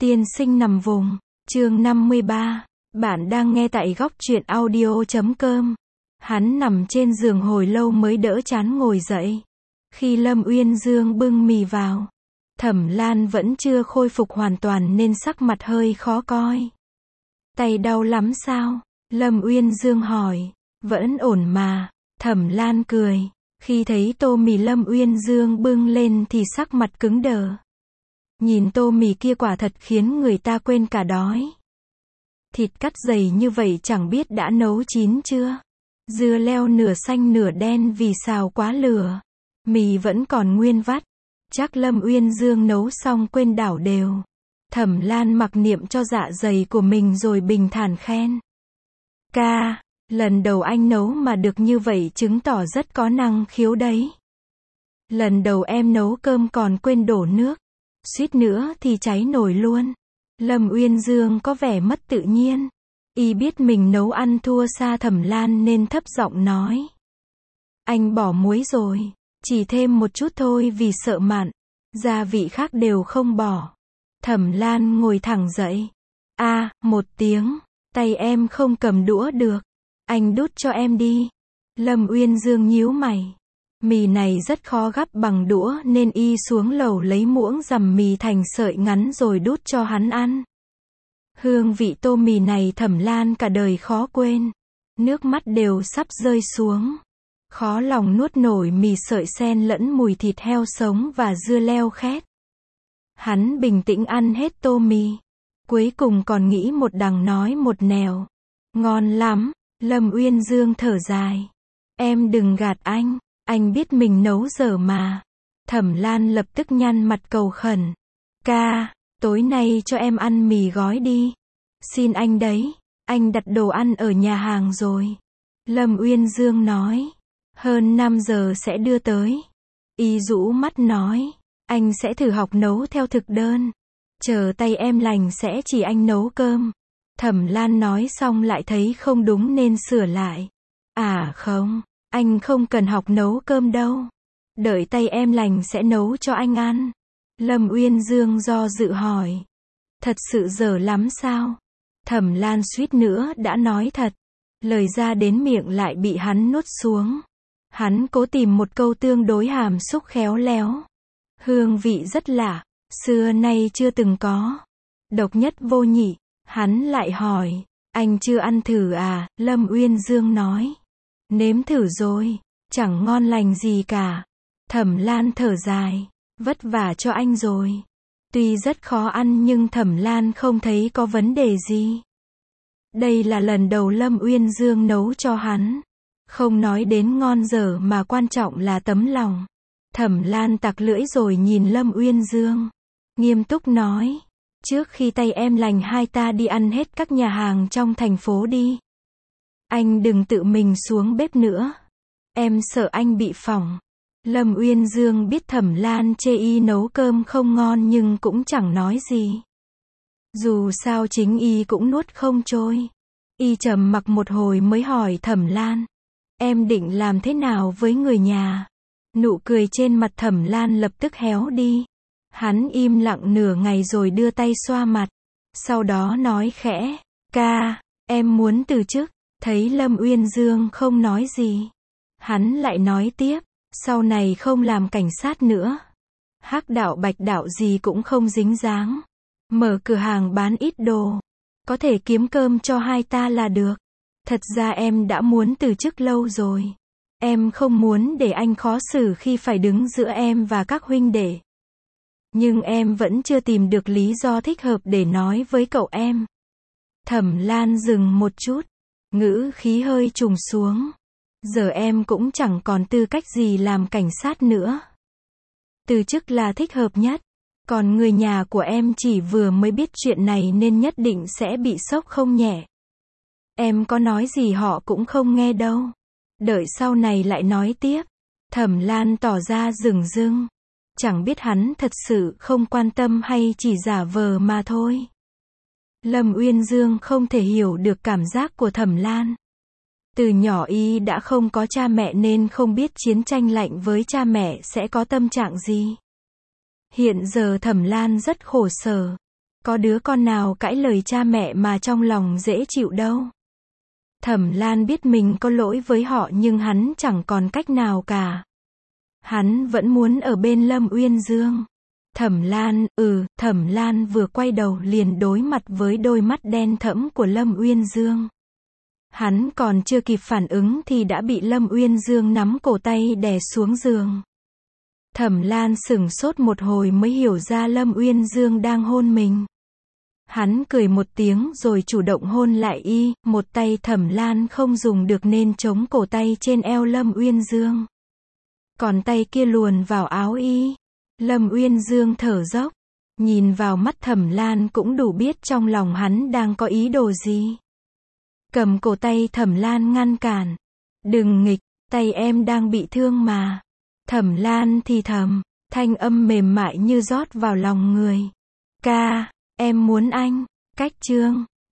Tiên sinh nằm vùng, chương 53. Bạn đang nghe tại góc truyện audio.com. Hắn nằm trên giường hồi lâu mới đỡ chán ngồi dậy. Khi Lâm Uyên Dương bưng mì vào, Thẩm Lan vẫn chưa khôi phục hoàn toàn nên sắc mặt hơi khó coi. Tay đau lắm sao? Lâm Uyên Dương hỏi. Vẫn ổn mà. Thẩm Lan cười. Khi thấy tô mì Lâm Uyên Dương bưng lên thì sắc mặt cứng đờ. Nhìn tô mì kia quả thật khiến người ta quên cả đói. Thịt cắt dày như vậy chẳng biết đã nấu chín chưa. Dưa leo nửa xanh nửa đen vì xào quá lửa. Mì vẫn còn nguyên vắt. Chắc Lâm Uyên Dương nấu xong quên đảo đều. Thẩm Lan mặc niệm cho dạ dày của mình rồi bình thản khen. Ca, lần đầu anh nấu mà được như vậy chứng tỏ rất có năng khiếu đấy. Lần đầu em nấu cơm còn quên đổ nước. Suýt nữa thì cháy nổi luôn. Lâm Uyên Dương có vẻ mất tự nhiên. Y biết mình nấu ăn thua xa Thẩm Lan nên thấp giọng nói. Anh bỏ muối rồi. Chỉ thêm một chút thôi vì sợ mặn. Gia vị khác đều không bỏ. Thẩm Lan ngồi thẳng dậy. Một tiếng. Tay em không cầm đũa được. Anh đút cho em đi. Lâm Uyên Dương nhíu mày. Mì này rất khó gắp bằng đũa nên y xuống lầu lấy muỗng dằm mì thành sợi ngắn rồi đút cho hắn ăn. Hương vị tô mì này Thẩm Lan cả đời khó quên. Nước mắt đều sắp rơi xuống. Khó lòng nuốt nổi mì sợi xen lẫn mùi thịt heo sống và dưa leo khét. Hắn bình tĩnh ăn hết tô mì. Cuối cùng còn nghĩ một đằng nói một nẻo. Ngon lắm. Lâm Uyên Dương thở dài. Em đừng gạt anh biết mình nấu dở mà. Thẩm Lan lập tức nhăn mặt cầu khẩn. Ca, tối nay cho em ăn mì gói đi. Xin anh đấy, anh đặt đồ ăn ở nhà hàng rồi. Lâm Uyên Dương nói. Hơn 5 giờ sẽ đưa tới. Y rũ mắt nói. Anh sẽ thử học nấu theo thực đơn. Chờ tay em lành sẽ chỉ anh nấu cơm. Thẩm Lan nói xong lại thấy không đúng nên sửa lại. Không, anh không cần học nấu cơm đâu. Đợi tay em lành sẽ nấu cho anh ăn. Lâm Uyên Dương do dự hỏi. Thật sự dở lắm sao? Thẩm Lan suýt nữa đã nói thật. Lời ra đến miệng lại bị hắn nuốt xuống. Hắn cố tìm một câu tương đối hàm xúc khéo léo. Hương vị rất lạ, xưa nay chưa từng có. Độc nhất vô nhị. Hắn lại hỏi. Anh chưa ăn thử à? Lâm Uyên Dương nói. Nếm thử rồi. Chẳng ngon lành gì cả. Thẩm Lan thở dài. Vất vả cho anh rồi. Tuy rất khó ăn nhưng Thẩm Lan không thấy có vấn đề gì. Đây là lần đầu Lâm Uyên Dương nấu cho hắn. Không nói đến ngon dở mà quan trọng là tấm lòng. Thẩm Lan tặc lưỡi rồi nhìn Lâm Uyên Dương. Nghiêm túc nói. Trước khi tay em lành hai ta đi ăn hết các nhà hàng trong thành phố đi. Anh đừng tự mình xuống bếp nữa. Em sợ anh bị phỏng. Lâm Uyên Dương biết Thẩm Lan chê y nấu cơm không ngon nhưng cũng chẳng nói gì. Dù sao chính y cũng nuốt không trôi. Y trầm mặc một hồi mới hỏi Thẩm Lan. Em định làm thế nào với người nhà? Nụ cười trên mặt Thẩm Lan lập tức héo đi. Hắn im lặng nửa ngày rồi đưa tay xoa mặt. Sau đó nói khẽ. Ca, em muốn từ chức. Thấy Lâm Uyên Dương không nói gì. Hắn lại nói tiếp. Sau này không làm cảnh sát nữa. Hắc đạo bạch đạo gì cũng không dính dáng. Mở cửa hàng bán ít đồ. Có thể kiếm cơm cho hai ta là được. Thật ra em đã muốn từ chức lâu rồi. Em không muốn để anh khó xử khi phải đứng giữa em và các huynh đệ. Nhưng em vẫn chưa tìm được lý do thích hợp để nói với cậu em. Thẩm Lan dừng một chút. Ngữ khí hơi trùng xuống. Giờ em cũng chẳng còn tư cách gì làm cảnh sát nữa. Từ chức là thích hợp nhất. Còn người nhà của em chỉ vừa mới biết chuyện này nên nhất định sẽ bị sốc không nhẹ. Em có nói gì họ cũng không nghe đâu. Đợi sau này lại nói tiếp. Thẩm Lan tỏ ra dửng dưng. Chẳng biết hắn thật sự không quan tâm hay chỉ giả vờ mà thôi. Lâm Uyên Dương không thể hiểu được cảm giác của Thẩm Lan. Từ nhỏ y đã không có cha mẹ nên không biết chiến tranh lạnh với cha mẹ sẽ có tâm trạng gì. Hiện giờ Thẩm Lan rất khổ sở. Có đứa con nào cãi lời cha mẹ mà trong lòng dễ chịu đâu. Thẩm Lan biết mình có lỗi với họ nhưng hắn chẳng còn cách nào cả. Hắn vẫn muốn ở bên Lâm Uyên Dương. Thẩm Lan vừa quay đầu liền đối mặt với đôi mắt đen thẫm của Lâm Uyên Dương. Hắn còn chưa kịp phản ứng thì đã bị Lâm Uyên Dương nắm cổ tay đè xuống giường. Thẩm Lan sửng sốt một hồi mới hiểu ra Lâm Uyên Dương đang hôn mình. Hắn cười một tiếng rồi chủ động hôn lại y, một tay Thẩm Lan không dùng được nên chống cổ tay trên eo Lâm Uyên Dương. Còn tay kia luồn vào áo y. Lâm Uyên Dương thở dốc, nhìn vào mắt Thẩm Lan cũng đủ biết trong lòng hắn đang có ý đồ gì. Cầm cổ tay Thẩm Lan ngăn cản. Đừng nghịch, tay em đang bị thương mà. Thẩm Lan thì thầm, thanh âm mềm mại như rót vào lòng người. Ca, em muốn anh. Cách chương